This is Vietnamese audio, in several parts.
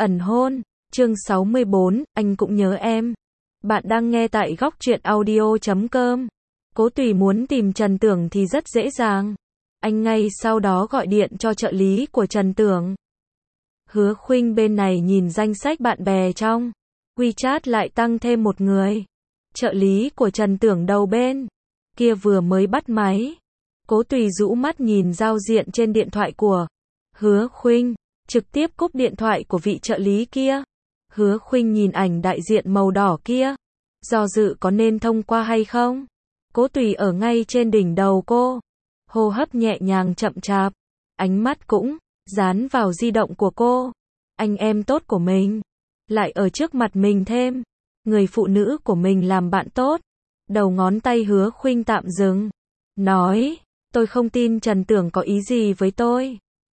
Ẩn hôn, chương 64, anh cũng nhớ em. Bạn đang nghe tại góc truyện audio.com. Cố Tùy muốn tìm Trần Tưởng thì rất dễ dàng. Anh ngay sau đó gọi điện cho trợ lý của Trần Tưởng. Hứa Khuynh bên này nhìn danh sách bạn bè trong WeChat lại tăng thêm một người. Trợ lý của Trần Tưởng đầu bên kia vừa mới bắt máy. Cố Tùy rũ mắt nhìn giao diện trên điện thoại của Hứa Khuynh, trực tiếp cúp điện thoại của vị trợ lý kia. Hứa Khuynh nhìn ảnh đại diện màu đỏ kia, do dự có nên thông qua hay không. Cố Tùy ở ngay trên đỉnh đầu cô, hô hấp nhẹ nhàng chậm chạp, ánh mắt cũng dán vào di động của cô. Anh em tốt của mình lại ở trước mặt mình thêm người phụ nữ của mình làm bạn tốt. Đầu ngón tay Hứa Khuynh tạm dừng, nói, tôi không tin Trần Tưởng có ý gì với tôi.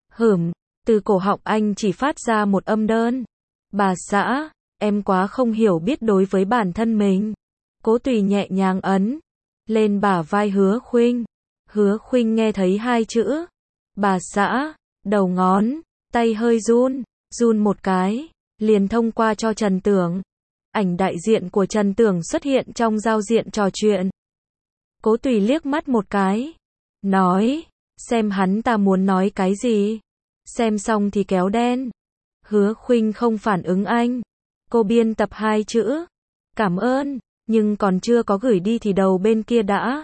Từ cổ họng anh chỉ phát ra một âm đơn. Bà xã, em quá không hiểu biết đối với bản thân mình. Cố Tùy nhẹ nhàng ấn lên bả vai Hứa Khuynh. Hứa Khuynh nghe thấy hai chữ bà xã, đầu ngón tay hơi run một cái, liền thông qua cho Trần Tưởng. Ảnh đại diện của Trần Tưởng xuất hiện trong giao diện trò chuyện. Cố Tùy liếc mắt một cái, nói, xem hắn ta muốn nói cái gì. Xem xong thì kéo đen. Hứa Khuynh không phản ứng anh. Cô biên tập hai chữ cảm ơn, nhưng còn chưa có gửi đi thì đầu bên kia đã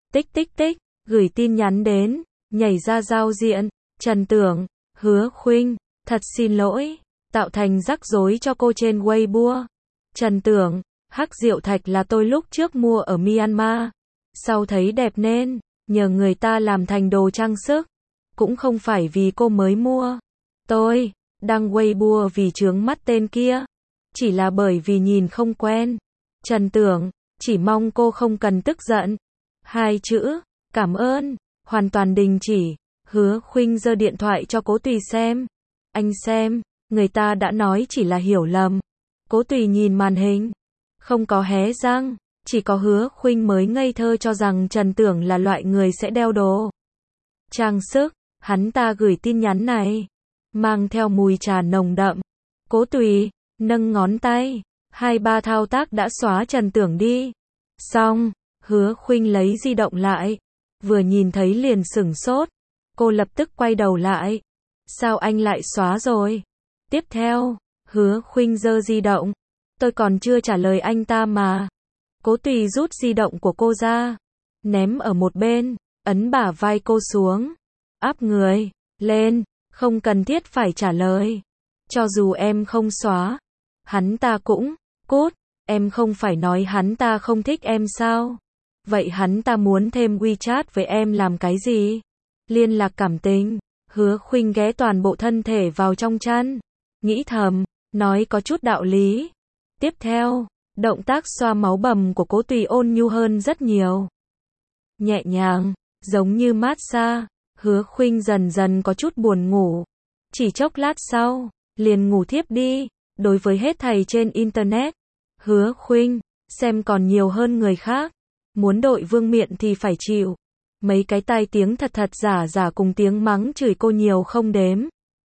tích gửi tin nhắn đến, nhảy ra giao diện. Trần Tưởng, Hứa Khuynh, thật xin lỗi, tạo thành rắc rối cho cô trên Weibo. Trần Tưởng, hắc rượu thạch là tôi lúc trước mua ở Myanmar, sau thấy đẹp nên nhờ người ta làm thành đồ trang sức, cũng không phải vì cô mới mua. Tôi đăng Weibo vì chướng mắt tên kia, chỉ là bởi vì nhìn không quen. Trần Tưởng, chỉ mong cô không cần tức giận. Hai chữ cảm ơn hoàn toàn đình chỉ. Hứa Khuynh giơ điện thoại cho Cố Tùy xem. Anh xem, người ta đã nói chỉ là hiểu lầm. Cố Tùy nhìn màn hình, không có hé răng, chỉ có Hứa Khuynh mới ngây thơ cho rằng Trần Tưởng là loại người sẽ đeo đồ trang sức. Hắn ta gửi tin nhắn này mang theo mùi trà nồng đậm. Cố Tùy nâng ngón tay, 2-3 thao tác đã xóa Trần Tưởng đi. Xong, Hứa Khuynh lấy di động lại, vừa nhìn thấy liền sửng sốt. Cô lập tức quay đầu lại. Sao anh lại xóa rồi? Tiếp theo, Hứa Khuynh giơ di động. Tôi còn chưa trả lời anh ta mà. Cố Tùy rút di động của cô ra, ném ở một bên, ấn bả vai cô xuống, áp người lên, không cần thiết phải trả lời. Cho dù em không xóa, hắn ta cũng cút. Em không phải nói hắn ta không thích em sao? Vậy hắn ta muốn thêm WeChat với em làm cái gì? Liên lạc cảm tình. Hứa Khuynh ghé toàn bộ thân thể vào trong chăn, nghĩ thầm, nói có chút đạo lý. Tiếp theo, động tác xoa máu bầm của Cố Tùy ôn nhu hơn rất nhiều. Nhẹ nhàng, giống như massage. Hứa Khuynh dần dần có chút buồn ngủ. Chỉ chốc lát sau, liền ngủ thiếp đi. Đối với hết thầy trên Internet, Hứa Khuynh xem còn nhiều hơn người khác. Muốn đội vương miện thì phải chịu. Mấy cái tai tiếng thật giả cùng tiếng mắng chửi cô nhiều không đếm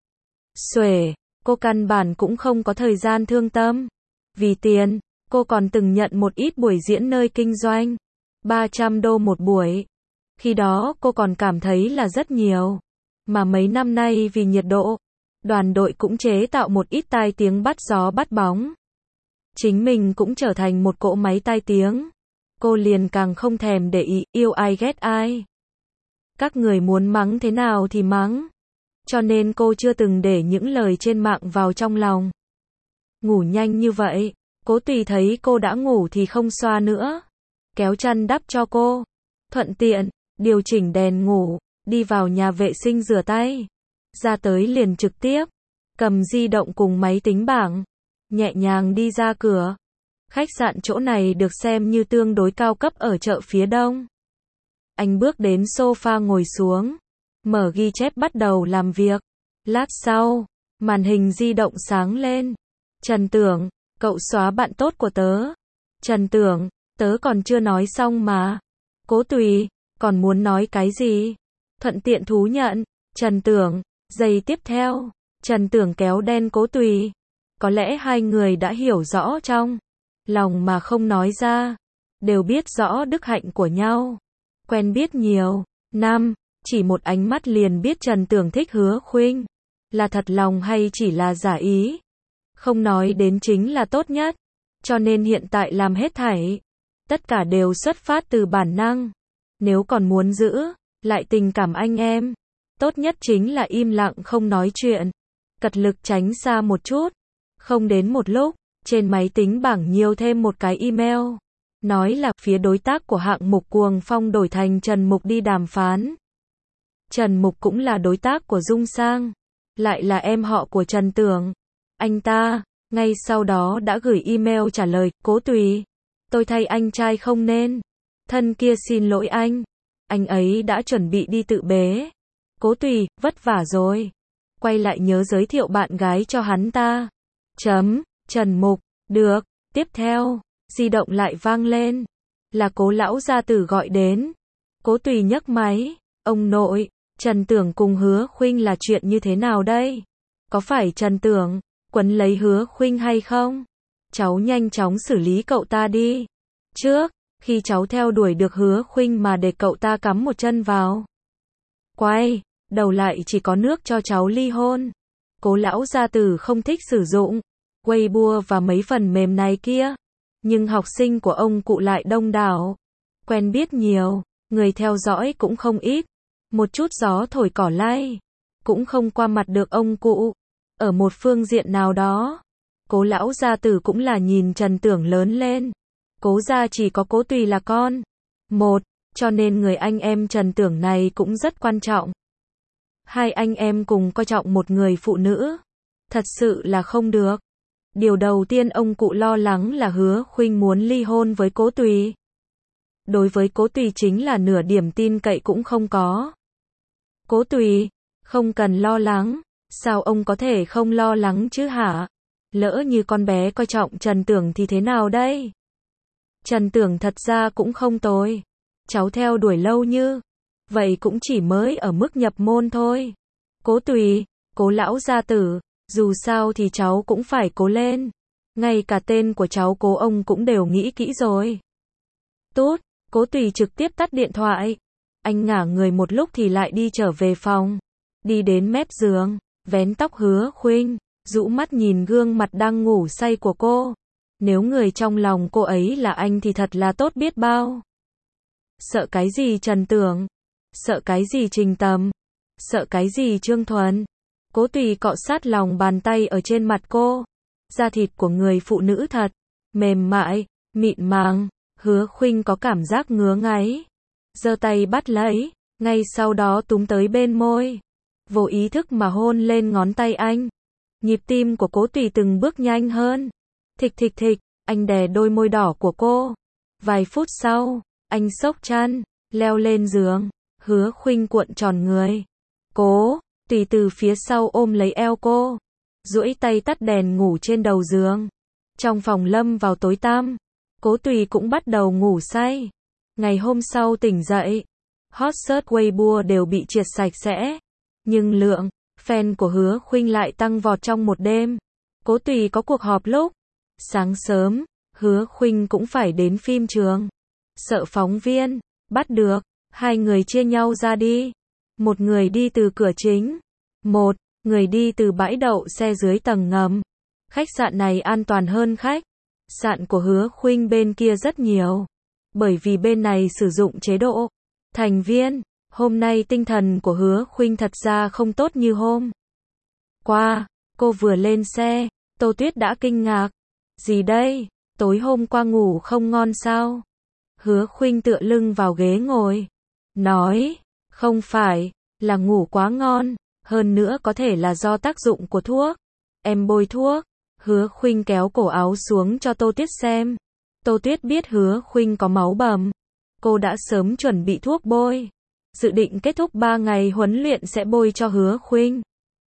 xuể. Cô căn bản cũng không có thời gian thương tâm. Vì tiền, cô còn từng nhận một ít buổi diễn nơi kinh doanh. $300 một buổi. Khi đó cô còn cảm thấy là rất nhiều. Mà mấy năm nay vì nhiệt độ, đoàn đội cũng chế tạo một ít tai tiếng bắt gió bắt bóng. Chính mình cũng trở thành một cỗ máy tai tiếng. Cô liền càng không thèm để ý, yêu ai ghét ai. Các người muốn mắng thế nào thì mắng. Cho nên cô chưa từng để những lời trên mạng vào trong lòng. Ngủ nhanh như vậy, Cố Tùy thấy cô đã ngủ thì không xoa nữa. Kéo chăn đắp cho cô. Thuận tiện, điều chỉnh đèn ngủ, đi vào nhà vệ sinh rửa tay. Ra tới liền trực tiếp cầm di động cùng máy tính bảng, nhẹ nhàng đi ra cửa. Khách sạn chỗ này được xem như tương đối cao cấp ở chợ phía đông. Anh bước đến sofa ngồi xuống, mở ghi chép bắt đầu làm việc. Lát sau, màn hình di động sáng lên. Trần Tưởng, cậu xóa bạn tốt của tớ. Trần Tưởng, tớ còn chưa nói xong mà. Cố Tùy, còn muốn nói cái gì? Thuận tiện thú nhận. Trần Tưởng, giây tiếp theo, Trần Tưởng kéo đen Cố Tùy. Có lẽ hai người đã hiểu rõ trong lòng mà không nói ra, đều biết rõ đức hạnh của nhau. Quen biết nhiều năm, chỉ một ánh mắt liền biết Trần Tưởng thích Hứa Khuynh. Là thật lòng hay chỉ là giả ý? Không nói đến chính là tốt nhất. Cho nên hiện tại làm hết thảy, tất cả đều xuất phát từ bản năng. Nếu còn muốn giữ lại tình cảm anh em, tốt nhất chính là im lặng không nói chuyện. Cật lực tránh xa một chút. Không đến một lúc, trên máy tính bảng nhiều thêm một cái email. Nói là phía đối tác của hạng mục Cuồng Phong đổi thành Trần Mục đi đàm phán. Trần Mục cũng là đối tác của Dung Sang, lại là em họ của Trần Tưởng. Anh ta, ngay sau đó đã gửi email trả lời, Cố Tùy. Tôi thay anh trai không nên. Thân kia xin lỗi anh ấy đã chuẩn bị đi tự bế. Cố Tùy, vất vả rồi. Quay lại nhớ giới thiệu bạn gái cho hắn ta. Trần Mục, được. Tiếp theo, di động lại vang lên. Là Cố lão gia tử gọi đến. Cố Tùy nhấc máy. Ông nội, Trần Tưởng cùng Hứa Khuynh là chuyện như thế nào đây? Có phải Trần Tưởng quấn lấy Hứa Khuynh hay không? Cháu nhanh chóng xử lý cậu ta đi. Trước, khi cháu theo đuổi được Hứa Khuynh mà để cậu ta cắm một chân vào. Quay đầu lại chỉ có nước cho cháu ly hôn. Cố lão gia tử không thích sử dụng Weibo và mấy phần mềm này kia. Nhưng học sinh của ông cụ lại đông đảo. Quen biết nhiều, người theo dõi cũng không ít. Một chút gió thổi cỏ lay, cũng không qua mặt được ông cụ. Ở một phương diện nào đó, Cố lão gia tử cũng là nhìn Trần Tưởng lớn lên. Cố gia chỉ có Cố Tùy là con một, cho nên người anh em Trần Tưởng này cũng rất quan trọng. Hai anh em cùng coi trọng một người phụ nữ, thật sự là không được. Điều đầu tiên ông cụ lo lắng là Hứa Khuynh muốn ly hôn với Cố Tùy. Đối với Cố Tùy chính là nửa điểm tin cậy cũng không có. Cố Tùy, không cần lo lắng. Sao ông có thể không lo lắng chứ hả? Lỡ như con bé coi trọng Trần Tưởng thì thế nào đây? Trần Tưởng thật ra cũng không tồi. Cháu theo đuổi lâu như vậy cũng chỉ mới ở mức nhập môn thôi. Cố Tùy, Cố lão gia tử, dù sao thì cháu cũng phải cố lên. Ngay cả tên của cháu Cố ông cũng đều nghĩ kỹ rồi. Tốt, Cố Tùy trực tiếp tắt điện thoại. Anh ngả người một lúc thì lại đi trở về phòng. Đi đến mép giường, vén tóc Hứa Khuynh, rũ mắt nhìn gương mặt đang ngủ say của cô. Nếu người trong lòng cô ấy là anh thì thật là tốt biết bao. Sợ cái gì Trần Tưởng? Sợ cái gì Trình Tầm? Sợ cái gì Trương Thuần? Cố Tùy cọ sát lòng bàn tay ở trên mặt cô. Da thịt của người phụ nữ thật mềm mại, mịn màng. Hứa Khuynh có cảm giác ngứa ngáy, giơ tay bắt lấy, ngay sau đó túm tới bên môi, vô ý thức mà hôn lên ngón tay anh. Nhịp tim của Cố Tùy từng bước nhanh hơn. Thịch thịch thịch, anh đè đôi môi đỏ của cô. Vài phút sau, anh xốc chăn, leo lên giường. Hứa Khuynh cuộn tròn người. Cố Tùy từ phía sau ôm lấy eo cô, duỗi tay tắt đèn ngủ trên đầu giường. Trong phòng lâm vào tối tăm, Cố Tùy cũng bắt đầu ngủ say. Ngày hôm sau tỉnh dậy, hot search Weibo đều bị triệt sạch sẽ. Nhưng lượng fan của Hứa Khuynh lại tăng vọt trong một đêm. Cố Tùy có cuộc họp lúc sáng sớm, Hứa Khuynh cũng phải đến phim trường. Sợ phóng viên bắt được, hai người chia nhau ra đi. Một người đi từ cửa chính, một người đi từ bãi đậu xe dưới tầng ngầm. Khách sạn này an toàn hơn khách sạn của Hứa Khuynh bên kia rất nhiều. Bởi vì bên này sử dụng chế độ thành viên. Hôm nay tinh thần của Hứa Khuynh thật ra không tốt như hôm qua. Cô vừa lên xe, Tô Tuyết đã kinh ngạc. Gì đây? Tối hôm qua ngủ không ngon sao? Hứa Khuynh tựa lưng vào ghế ngồi, nói, không phải, là ngủ quá ngon, hơn nữa có thể là do tác dụng của thuốc. Em bôi thuốc. Hứa Khuynh kéo cổ áo xuống cho Tô Tuyết xem. Tô Tuyết biết Hứa Khuynh có máu bầm. Cô đã sớm chuẩn bị thuốc bôi. Dự định kết thúc 3 ngày huấn luyện sẽ bôi cho Hứa Khuynh.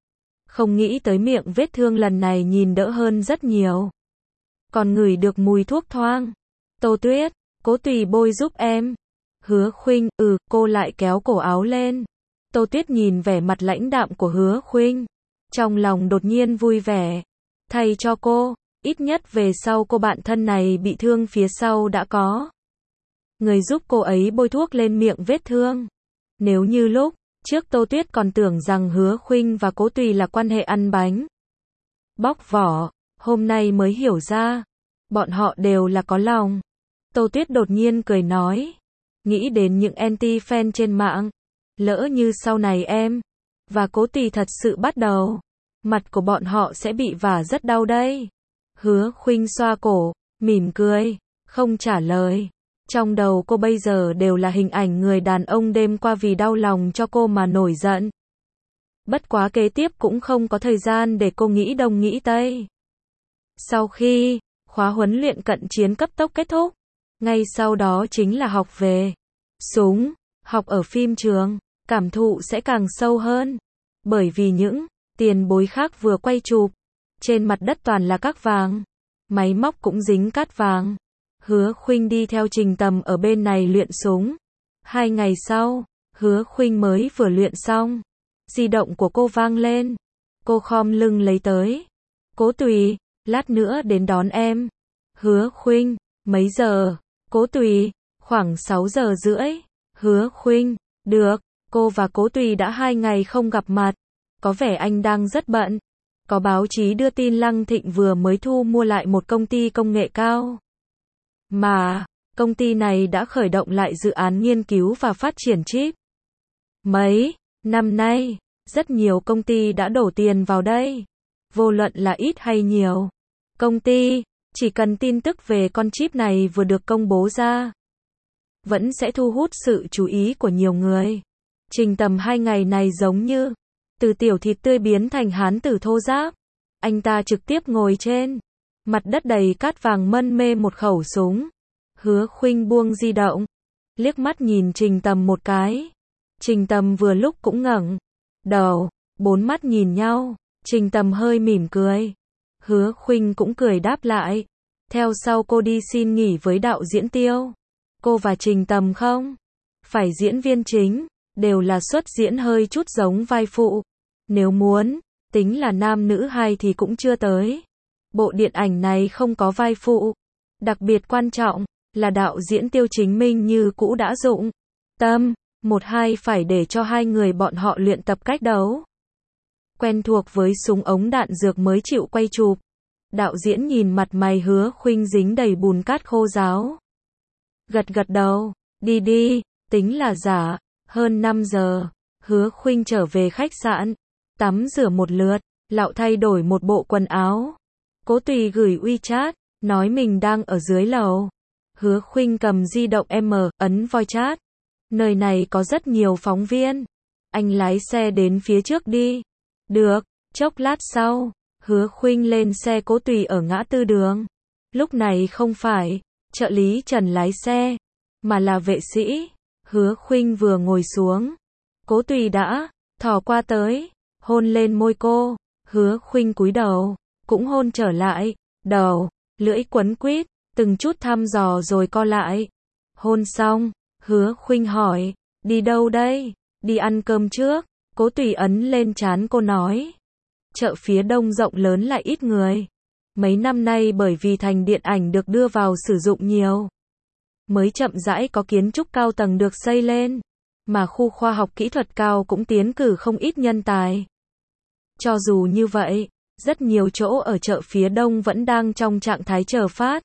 Không nghĩ tới miệng vết thương lần này nhìn đỡ hơn rất nhiều. Còn ngửi được mùi thuốc thoang. Tô Tuyết, Cố Tùy bôi giúp em. Hứa Khuynh, cô lại kéo cổ áo lên. Tô Tuyết nhìn vẻ mặt lãnh đạm của Hứa Khuynh, trong lòng đột nhiên vui vẻ. Thay cho cô, ít nhất về sau cô bạn thân này bị thương phía sau đã có người giúp cô ấy bôi thuốc lên miệng vết thương. Nếu như lúc trước Tô Tuyết còn tưởng rằng Hứa Khuynh và Cố Tùy là quan hệ ăn bánh bóc vỏ, hôm nay mới hiểu ra, bọn họ đều là có lòng. Tô Tuyết đột nhiên cười nói, nghĩ đến những anti-fan trên mạng, lỡ như sau này em và Cố Tùy thật sự bắt đầu, mặt của bọn họ sẽ bị vả rất đau đây. Hứa Khuynh xoa cổ, mỉm cười, không trả lời. Trong đầu cô bây giờ đều là hình ảnh người đàn ông đêm qua vì đau lòng cho cô mà nổi giận. Bất quá kế tiếp cũng không có thời gian để cô nghĩ đông nghĩ tây. Sau khi khóa huấn luyện cận chiến cấp tốc kết thúc, ngay sau đó chính là học về súng, học ở phim trường, cảm thụ sẽ càng sâu hơn. Bởi vì những tiền bối khác vừa quay chụp, trên mặt đất toàn là cát vàng, máy móc cũng dính cát vàng. Hứa Khuynh đi theo Trình Tầm ở bên này luyện súng. 2 ngày sau, Hứa Khuynh mới vừa luyện xong, di động của cô vang lên. Cô khom lưng lấy tới. Cố Tùy, lát nữa đến đón em. Hứa Khuynh, mấy giờ? Cố Tùy, khoảng 6 giờ rưỡi. Hứa Khuynh, được. Cô và Cố Tùy đã 2 ngày không gặp mặt. Có vẻ anh đang rất bận. Có báo chí đưa tin Lăng Thịnh vừa mới thu mua lại một công ty công nghệ cao. Mà, công ty này đã khởi động lại dự án nghiên cứu và phát triển chip. Mấy năm nay, rất nhiều công ty đã đổ tiền vào đây. Vô luận là ít hay nhiều. Công ty, chỉ cần tin tức về con chip này vừa được công bố ra, vẫn sẽ thu hút sự chú ý của nhiều người. Trình Tầm 2 ngày này giống như từ tiểu thịt tươi biến thành hán tử thô ráp. Anh ta trực tiếp ngồi trên mặt đất đầy cát vàng mân mê một khẩu súng. Hứa Khuynh buông di động, liếc mắt nhìn Trình Tầm một cái. Trình Tầm vừa lúc cũng ngẩng đầu, 4 mắt nhìn nhau. Trình Tầm hơi mỉm cười. Hứa Khuynh cũng cười đáp lại. Theo sau cô đi xin nghỉ với đạo diễn Tiêu. Cô và Trình Tầm không phải diễn viên chính, đều là xuất diễn hơi chút giống vai phụ. Nếu muốn tính là nam nữ hai thì cũng chưa tới. Bộ điện ảnh này không có vai phụ. Đặc biệt quan trọng là đạo diễn Tiêu Chính Minh như cũ đã dụng tâm, 1-2 phải để cho hai người bọn họ luyện tập cách đấu. Quen thuộc với súng ống đạn dược mới chịu quay chụp. Đạo diễn nhìn mặt mày Hứa Khuynh dính đầy bùn cát khô ráo. Gật gật đầu, đi đi, tính là giả. Hơn 5 giờ, Hứa Khuynh trở về khách sạn, tắm rửa một lượt, lạo thay đổi một bộ quần áo. Cố Tùy gửi WeChat, nói mình đang ở dưới lầu. Hứa Khuynh cầm di động ấn voice chat. Nơi này có rất nhiều phóng viên. Anh lái xe đến phía trước đi. Được, chốc lát sau, Hứa Khuynh lên xe Cố Tùy ở ngã tư đường. Lúc này không phải trợ lý Trần lái xe, mà là vệ sĩ. Hứa Khuynh vừa ngồi xuống, Cố Tùy đã thò qua tới, hôn lên môi cô. Hứa Khuynh cúi đầu, cũng hôn trở lại, đầu, lưỡi quấn quýt, từng chút thăm dò rồi co lại. Hôn xong, Hứa Khuynh hỏi, đi đâu đây? Đi ăn cơm trước. Cố Tùy ấn lên trán cô nói. Chợ phía đông rộng lớn lại ít người. Mấy năm nay bởi vì thành điện ảnh được đưa vào sử dụng nhiều, mới chậm rãi có kiến trúc cao tầng được xây lên, mà khu khoa học kỹ thuật cao cũng tiến cử không ít nhân tài. Cho dù như vậy, rất nhiều chỗ ở chợ phía đông vẫn đang trong trạng thái chờ phát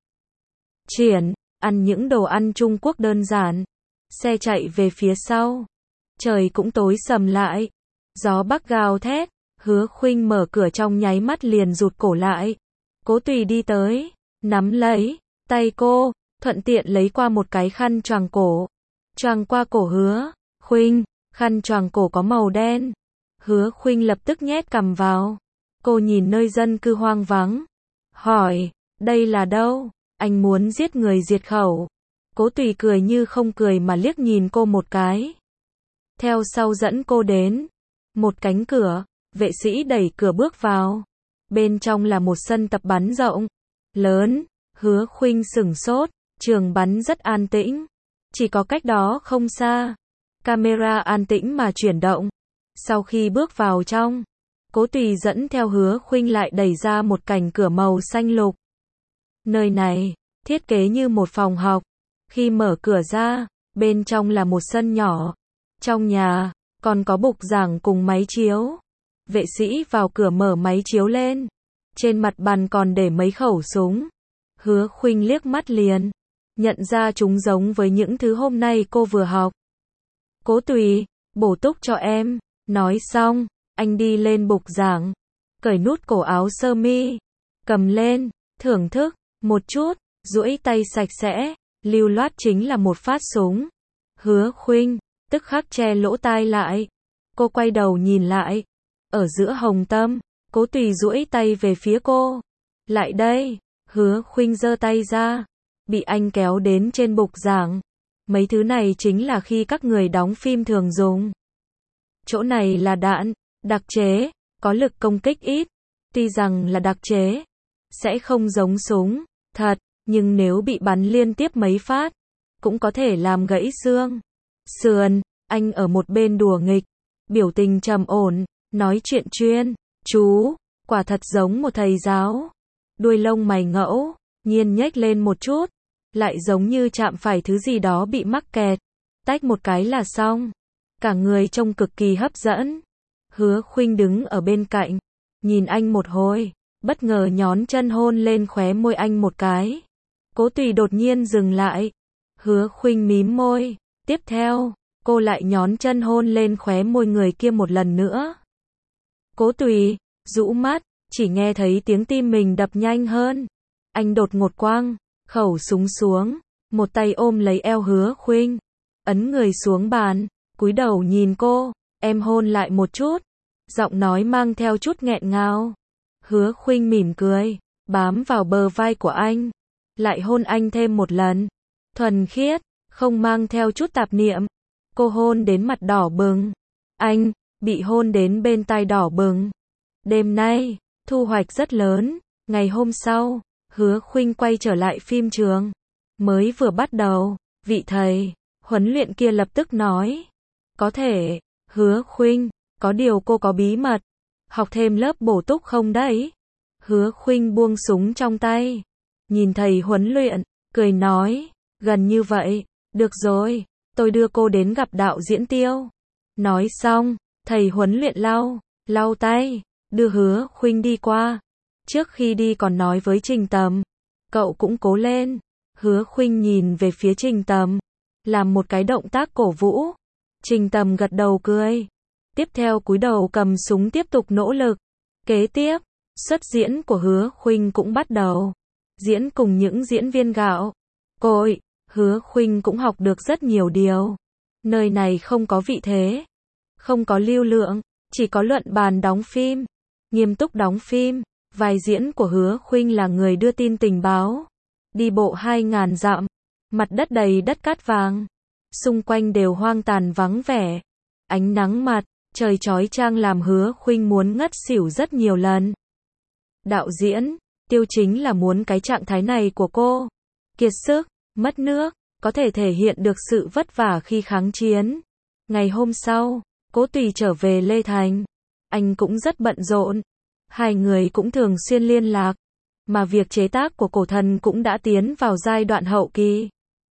triển, ăn những đồ ăn Trung Quốc đơn giản. Xe chạy về phía sau, trời cũng tối sầm lại, gió bắc gào thét. Hứa Khuynh mở cửa trong nháy mắt liền rụt cổ lại. Cố Tùy đi tới, nắm lấy tay cô, thuận tiện lấy qua một cái khăn choàng cổ, choàng qua cổ Hứa Khuynh. Khăn choàng cổ có màu đen. Hứa Khuynh lập tức nhét cằm vào. Cô nhìn nơi dân cư hoang vắng, hỏi, đây là đâu? Anh muốn giết người diệt khẩu. Cố Tùy cười như không cười mà liếc nhìn cô một cái. Theo sau dẫn cô đến một cánh cửa, vệ sĩ đẩy cửa bước vào. Bên trong là một sân tập bắn rộng, lớn. Hứa Khuynh sửng sốt, trường bắn rất an tĩnh. Chỉ có cách đó không xa, camera an tĩnh mà chuyển động. Sau khi bước vào trong, Cố Tùy dẫn theo Hứa Khuynh lại đẩy ra một cánh cửa màu xanh lục. Nơi này, thiết kế như một phòng học. Khi mở cửa ra, bên trong là một sân nhỏ. Trong nhà, còn có bục giảng cùng máy chiếu. Vệ sĩ vào cửa mở máy chiếu lên. Trên mặt bàn còn để mấy khẩu súng. Hứa Khuynh liếc mắt liền, nhận ra chúng giống với những thứ hôm nay cô vừa học. Cố Tùy, bổ túc cho em. Nói xong, anh đi lên bục giảng, cởi nút cổ áo sơ mi, cầm lên, thưởng thức một chút, duỗi tay sạch sẽ, lưu loát chính là một phát súng. Hứa Khuynh tức khắc che lỗ tai lại. Cô quay đầu nhìn lại, ở giữa Hồng Tâm, Cố Tùy duỗi tay về phía cô. Lại đây. Hứa Khuynh giơ tay ra, bị anh kéo đến trên bục giảng. Mấy thứ này chính là khi các người đóng phim thường dùng. Chỗ này là đạn đặc chế, có lực công kích ít. Tuy rằng là đặc chế, sẽ không giống súng thật, nhưng nếu bị bắn liên tiếp mấy phát, cũng có thể làm gãy xương sườn. Anh ở một bên đùa nghịch, biểu tình trầm ổn, nói chuyện chuyên chú, quả thật giống một thầy giáo. Đuôi lông mày ngẫu nhiên nhếch lên một chút, lại giống như chạm phải thứ gì đó bị mắc kẹt, tách một cái là xong. Cả người trông cực kỳ hấp dẫn. Hứa Khuynh đứng ở bên cạnh, nhìn anh một hồi, bất ngờ nhón chân hôn lên khóe môi anh một cái. Cố Tùy đột nhiên dừng lại. Hứa Khuynh mím môi, tiếp theo, cô lại nhón chân hôn lên khóe môi người kia một lần nữa. Cố Tùy rũ mắt, chỉ nghe thấy tiếng tim mình đập nhanh hơn. Anh đột ngột quăng khẩu súng xuống, một tay ôm lấy eo Hứa Khuynh, ấn người xuống bàn, cúi đầu nhìn cô, em hôn lại một chút. Giọng nói mang theo chút nghẹn ngào. Hứa Khuynh mỉm cười, bám vào bờ vai của anh, lại hôn anh thêm một lần. Thuần khiết, không mang theo chút tạp niệm. Cô hôn đến mặt đỏ bừng. Anh bị hôn đến bên tai đỏ bừng. Đêm nay, thu hoạch rất lớn. Ngày hôm sau, Hứa Khuynh quay trở lại phim trường. Mới vừa bắt đầu, vị thầy huấn luyện kia lập tức nói, có thể. Hứa Khuynh, có điều cô có bí mật, học thêm lớp bổ túc không đấy? Hứa Khuynh buông súng trong tay, nhìn thầy huấn luyện, cười nói, gần như vậy, được rồi, tôi đưa cô đến gặp đạo diễn Tiêu. Nói xong, thầy huấn luyện lau tay, đưa Hứa Khuynh đi qua. Trước khi đi còn nói với Trình Tầm, cậu cũng cố lên. Hứa Khuynh nhìn về phía Trình Tầm, làm một cái động tác cổ vũ. Trình Tầm gật đầu cười, tiếp theo cúi đầu cầm súng tiếp tục nỗ lực. Kế tiếp, xuất diễn của Hứa Khuynh cũng bắt đầu. Diễn cùng những diễn viên gạo cội, Hứa Khuynh cũng học được rất nhiều điều. Nơi này không có vị thế, không có lưu lượng, chỉ có luận bàn đóng phim, nghiêm túc đóng phim. Vai diễn của Hứa Khuynh là người đưa tin tình báo. Đi bộ 2000 dặm, mặt đất đầy đất cát vàng, xung quanh đều hoang tàn vắng vẻ. Ánh nắng mặt trời chói chang làm Hứa Khuynh muốn ngất xỉu rất nhiều lần. Đạo diễn Tiêu chính là muốn cái trạng thái này của cô. Kiệt sức, mất nước, có thể thể hiện được sự vất vả khi kháng chiến. Ngày hôm sau, Cố Tùy trở về Lê Thành. Anh cũng rất bận rộn. Hai người cũng thường xuyên liên lạc. Mà việc chế tác của Cổ Thần cũng đã tiến vào giai đoạn hậu kỳ.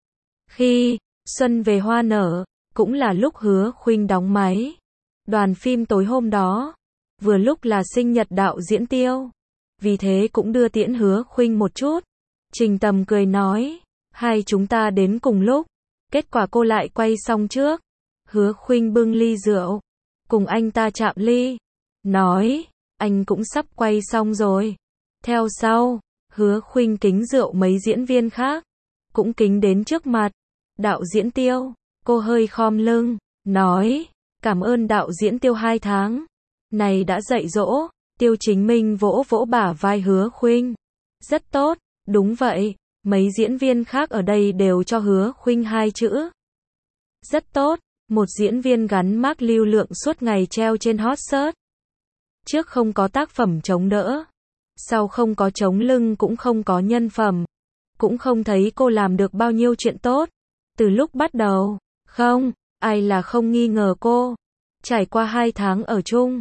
Khi xuân về hoa nở, cũng là lúc Hứa Khuynh đóng máy. Đoàn phim tối hôm đó, vừa lúc là sinh nhật đạo diễn Tiêu. Vì thế cũng đưa tiễn Hứa Khuynh một chút. Trình Tầm cười nói, hai chúng ta đến cùng lúc. Kết quả cô lại quay xong trước. Hứa Khuynh bưng ly rượu, cùng anh ta chạm ly, nói, anh cũng sắp quay xong rồi. Theo sau, Hứa Khuynh kính rượu mấy diễn viên khác, cũng kính đến trước mặt đạo diễn Tiêu. Cô hơi khom lưng, nói, cảm ơn đạo diễn Tiêu 2 tháng này đã dạy dỗ. Tiêu Chính Minh vỗ vỗ bả vai Hứa Khuynh. Rất tốt, đúng vậy, mấy diễn viên khác ở đây đều cho Hứa Khuynh 2 chữ. Rất tốt, một diễn viên gắn mác lưu lượng suốt ngày treo trên hot search. Trước không có tác phẩm chống đỡ, sau không có chống lưng cũng không có nhân phẩm. Cũng không thấy cô làm được bao nhiêu chuyện tốt. Từ lúc bắt đầu, không, ai là không nghi ngờ cô. Trải qua 2 tháng ở chung,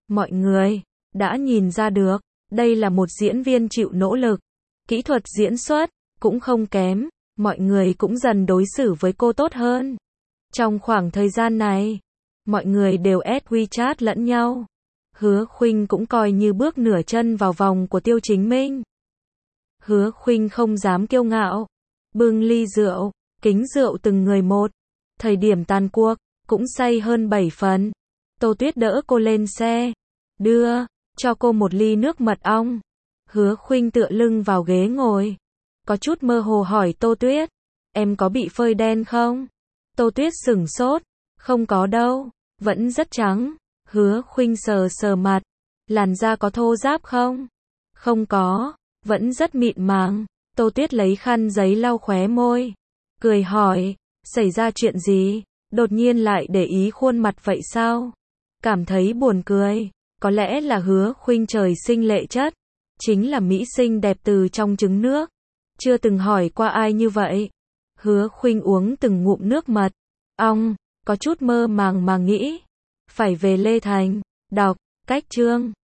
Mọi người đã nhìn ra được, đây là một diễn viên chịu nỗ lực. Kỹ thuật diễn xuất cũng không kém, mọi người cũng dần đối xử với cô tốt hơn. Trong khoảng thời gian này, mọi người đều add WeChat lẫn nhau. Hứa Khuynh cũng coi như bước nửa chân vào vòng của Tiêu Chính Minh. Hứa Khuynh không dám kiêu ngạo, bưng ly rượu, kính rượu từng người một. Thời điểm tàn cuộc, cũng say hơn 7 phần. Tô Tuyết đỡ cô lên xe, đưa cho cô một ly nước mật ong. Hứa Khuynh tựa lưng vào ghế ngồi, có chút mơ hồ hỏi Tô Tuyết, em có bị phơi đen không? Tô Tuyết sửng sốt, không có đâu, vẫn rất trắng. Hứa Khuynh sờ sờ mặt, làn da có thô ráp không? Không có, vẫn rất mịn màng. Tô Tuyết lấy khăn giấy lau khóe môi, cười hỏi, xảy ra chuyện gì? Đột nhiên lại để ý khuôn mặt vậy sao? Cảm thấy buồn cười, có lẽ là Hứa Khuynh trời sinh lệ chất, chính là mỹ xinh đẹp từ trong trứng nước. Chưa từng hỏi qua ai như vậy. Hứa Khuynh uống từng ngụm nước mật ong, có chút mơ màng mà nghĩ, phải về Lê Thành, đọc cách chương